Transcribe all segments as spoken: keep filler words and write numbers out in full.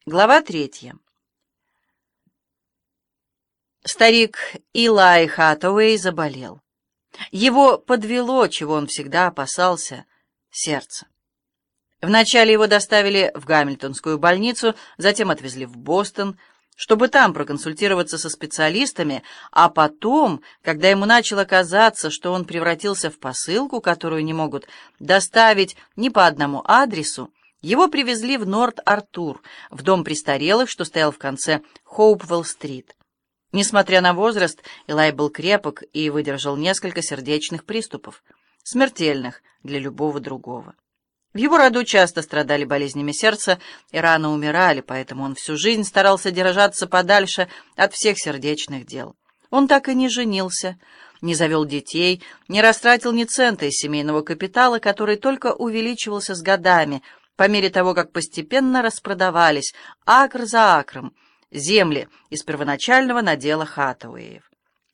Глава третья. Старик Илай Хатэуэй заболел. Его подвело, чего он всегда опасался, сердце. Вначале его доставили в Гамильтонскую больницу, затем отвезли в Бостон, чтобы там проконсультироваться со специалистами, а потом, когда ему начало казаться, что он превратился в посылку, которую не могут доставить ни по одному адресу, его привезли в Норт-Артур, в дом престарелых, что стоял в конце Хоупвелл-стрит. Несмотря на возраст, Илай был крепок и выдержал несколько сердечных приступов, смертельных для любого другого. В его роду часто страдали болезнями сердца и рано умирали, поэтому он всю жизнь старался держаться подальше от всех сердечных дел. Он так и не женился, не завел детей, не растратил ни цента из семейного капитала, который только увеличивался с годами, по мере того, как постепенно распродавались акр за акром земли из первоначального надела Хатэуэев.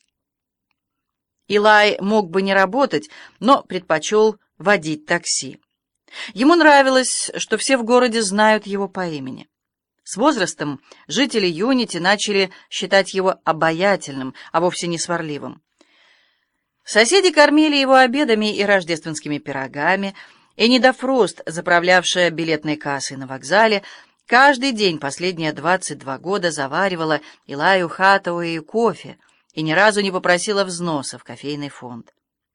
Илай мог бы не работать, но предпочел водить такси. Ему нравилось, что все в городе знают его по имени. С возрастом жители Юнити начали считать его обаятельным, а вовсе не сварливым. Соседи кормили его обедами и рождественскими пирогами. Энида Фрост, заправлявшая билетной кассой на вокзале, каждый день последние двадцать два года заваривала Илаю Хатэуэю кофе и ни разу не попросила взноса в кофейный фонд.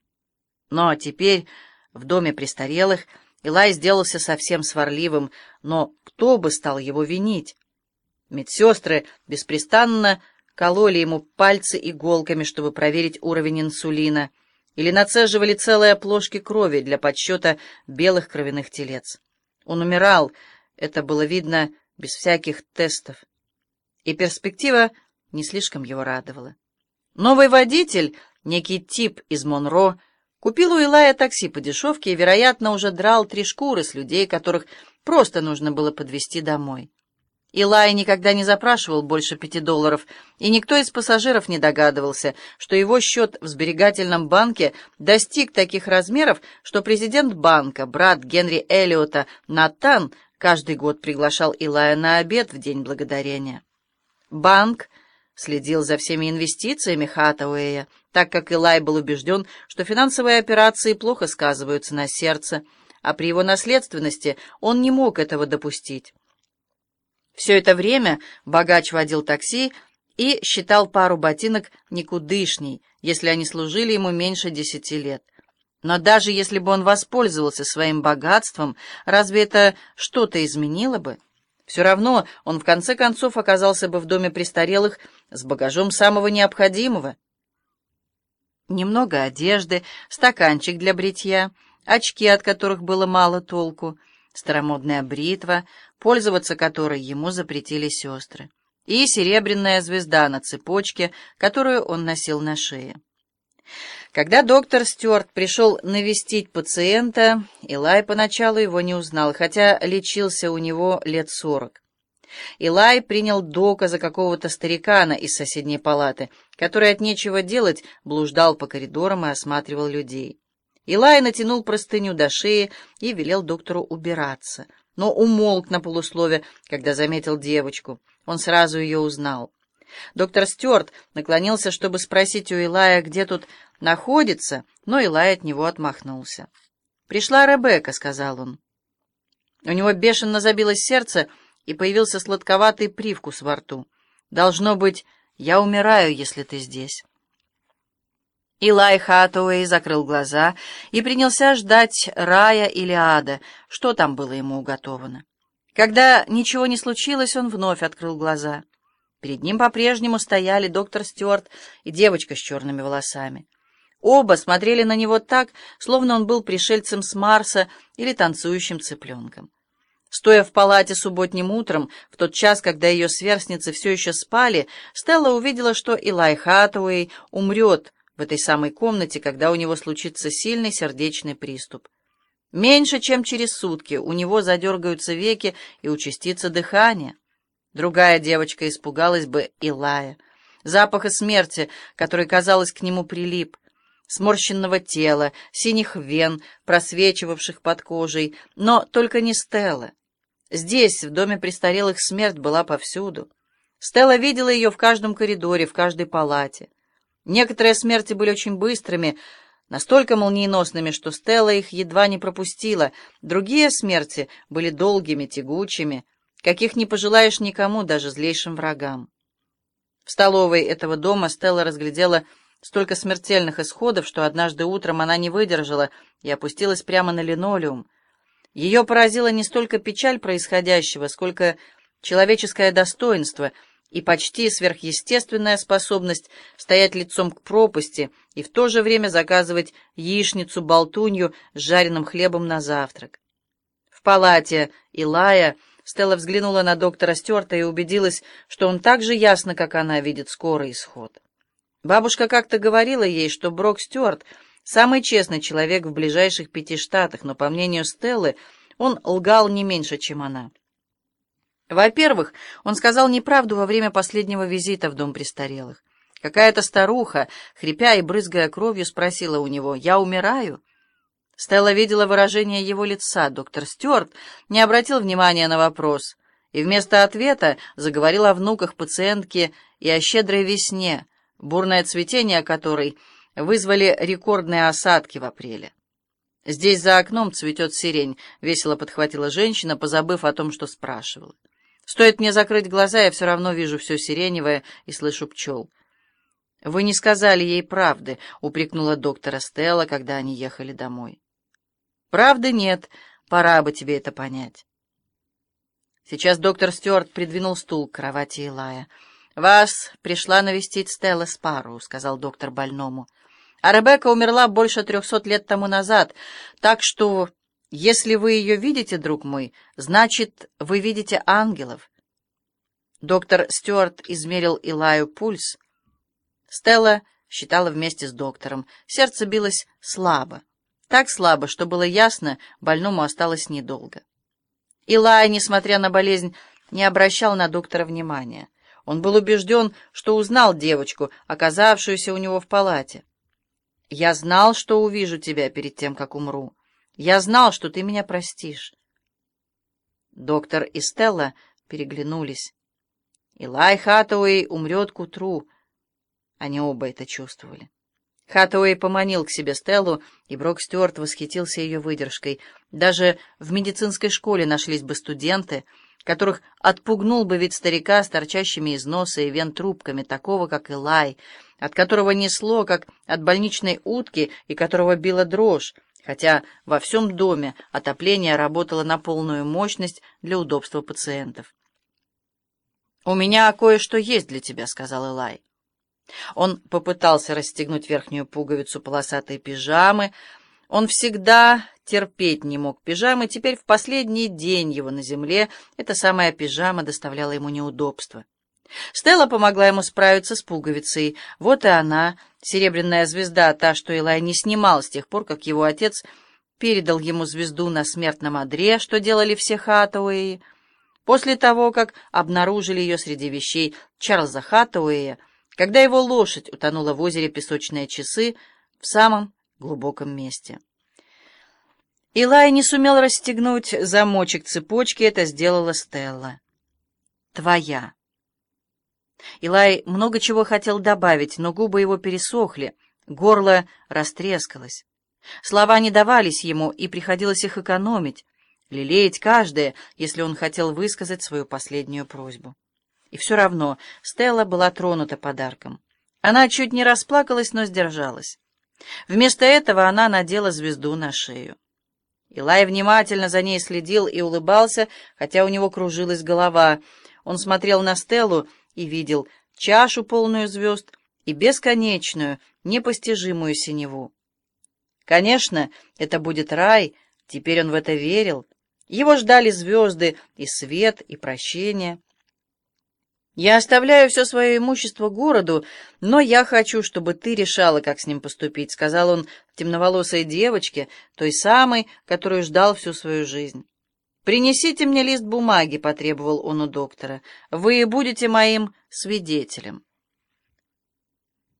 Но теперь в доме престарелых Илай сделался совсем сварливым, но кто бы стал его винить? Медсестры беспрестанно кололи ему пальцы иголками, чтобы проверить уровень инсулина, или нацеживали целые плошки крови для подсчета белых кровяных телец. Он умирал, это было видно без всяких тестов, и перспектива не слишком его радовала. Новый водитель, некий тип из Монро, купил у Илая такси по дешевке и, вероятно, уже драл три шкуры с людей, которых просто нужно было подвезти домой. Илай никогда не запрашивал больше пяти долларов, и никто из пассажиров не догадывался, что его счет в сберегательном банке достиг таких размеров, что президент банка, брат Генри Эллиота, Натан, каждый год приглашал Илая на обед в День Благодарения. Банк следил за всеми инвестициями Хатэуэя, так как Илай был убежден, что финансовые операции плохо сказываются на сердце, а при его наследственности он не мог этого допустить. Все это время богач водил такси и считал пару ботинок никудышней, если они служили ему меньше десяти лет. Но даже если бы он воспользовался своим богатством, разве это что-то изменило бы? Все равно он в конце концов оказался бы в доме престарелых с багажом самого необходимого. Немного одежды, стаканчик для бритья, очки, от которых было мало толку, старомодная бритва, пользоваться которой ему запретили сестры, и серебряная звезда на цепочке, которую он носил на шее. Когда доктор Стюарт пришел навестить пациента, Илай поначалу его не узнал, хотя лечился у него лет сорок. Илай принял Дока за какого-то старикана из соседней палаты, который от нечего делать блуждал по коридорам и осматривал людей. Илай натянул простыню до шеи и велел доктору убираться, но умолк на полуслове, когда заметил девочку. Он сразу ее узнал. Доктор Стюарт наклонился, чтобы спросить у Илая, где тут находится, но Илай от него отмахнулся. «Пришла Ребекка», — сказал он. У него бешено забилось сердце, и появился сладковатый привкус во рту. «Должно быть, я умираю, если ты здесь». Илай Хатэуэй закрыл глаза и принялся ждать рая или ада, что там было ему уготовано. Когда ничего не случилось, он вновь открыл глаза. Перед ним по-прежнему стояли доктор Стюарт и девочка с черными волосами. Оба смотрели на него так, словно он был пришельцем с Марса или танцующим цыпленком. Стоя в палате субботним утром, в тот час, когда ее сверстницы все еще спали, Стелла увидела, что Илай Хатэуэй умрет в этой самой комнате, когда у него случится сильный сердечный приступ. Меньше чем через сутки у него задергаются веки и участится дыхание. Другая девочка испугалась бы Илая, запаха смерти, который, казалось, к нему прилип, сморщенного тела, синих вен, просвечивавших под кожей, но только не Стелла. Здесь, в доме престарелых, смерть была повсюду. Стелла видела ее в каждом коридоре, в каждой палате. Некоторые смерти были очень быстрыми, настолько молниеносными, что Стелла их едва не пропустила. Другие смерти были долгими, тягучими, каких не пожелаешь никому, даже злейшим врагам. В столовой этого дома Стелла разглядела столько смертельных исходов, что однажды утром она не выдержала и опустилась прямо на линолеум. Ее поразила не столько печаль происходящего, сколько человеческое достоинство и почти сверхъестественная способность стоять лицом к пропасти и в то же время заказывать яичницу-болтунью с жареным хлебом на завтрак. В палате Илая Стелла взглянула на доктора Стюарта и убедилась, что он так же ясно, как она, видит скорый исход. Бабушка как-то говорила ей, что Брок Стюарт — самый честный человек в ближайших пяти штатах, но, по мнению Стеллы, он лгал не меньше, чем она. Во-первых, он сказал неправду во время последнего визита в дом престарелых. Какая-то старуха, хрипя и брызгая кровью, спросила у него: «Я умираю?» Стелла видела выражение его лица. Доктор Стюарт не обратил внимания на вопрос и вместо ответа заговорил о внуках пациентки и о щедрой весне, бурное цветение которой вызвали рекордные осадки в апреле. «Здесь за окном цветет сирень», — весело подхватила женщина, позабыв о том, что спрашивала. «Стоит мне закрыть глаза, я все равно вижу все сиреневое и слышу пчел». «Вы не сказали ей правды», — упрекнула доктора Стелла, когда они ехали домой. «Правды нет, пора бы тебе это понять». Сейчас доктор Стюарт придвинул стул к кровати Илая. «Вас пришла навестить Стелла Спарроу», — сказал доктор больному. «А Ребекка умерла больше трехсот лет тому назад, так что, если вы ее видите, друг мой, значит, вы видите ангелов». Доктор Стюарт измерил Илаю пульс. Стелла считала вместе с доктором. Сердце билось слабо. Так слабо, что было ясно, больному осталось недолго. Илай, несмотря на болезнь, не обращал на доктора внимания. Он был убежден, что узнал девочку, оказавшуюся у него в палате. «Я знал, что увижу тебя перед тем, как умру. Я знал, что ты меня простишь». Доктор и Стелла переглянулись. Илай Хаттауэй умрет к утру. Они оба это чувствовали. Хаттауэй поманил к себе Стеллу, и Брок Стюарт восхитился ее выдержкой. Даже в медицинской школе нашлись бы студенты, которых отпугнул бы вид старика с торчащими из носа и вен трубками, такого, как Илай, от которого несло, как от больничной утки, и которого била дрожь, хотя во всем доме отопление работало на полную мощность для удобства пациентов. «У меня кое-что есть для тебя», — сказал Илай. Он попытался расстегнуть верхнюю пуговицу полосатой пижамы. Он всегда терпеть не мог пижамы, теперь в последний день его на земле эта самая пижама доставляла ему неудобства. Стелла помогла ему справиться с пуговицей. Вот и она, серебряная звезда, та, что Илай не снимал с тех пор, как его отец передал ему звезду на смертном одре, что делали все Хаттауэи. После того, как обнаружили ее среди вещей Чарльза Хаттауэя, когда его лошадь утонула в озере Песочные часы в самом глубоком месте. Илай не сумел расстегнуть замочек цепочки, это сделала Стелла. «Твоя». Илай много чего хотел добавить, но губы его пересохли, горло растрескалось. Слова не давались ему, и приходилось их экономить, лелеять каждое, если он хотел высказать свою последнюю просьбу. И все равно Стелла была тронута подарком. Она чуть не расплакалась, но сдержалась. Вместо этого она надела звезду на шею. Илай внимательно за ней следил и улыбался, хотя у него кружилась голова. Он смотрел на Стеллу и видел чашу, полную звезд, и бесконечную, непостижимую синеву. Конечно, это будет рай, теперь он в это верил. Его ждали звезды, и свет, и прощение. «Я оставляю все свое имущество городу, но я хочу, чтобы ты решала, как с ним поступить», — сказал он темноволосой девочке, той самой, которую ждал всю свою жизнь. «Принесите мне лист бумаги», — потребовал он у доктора. «Вы будете моим свидетелем».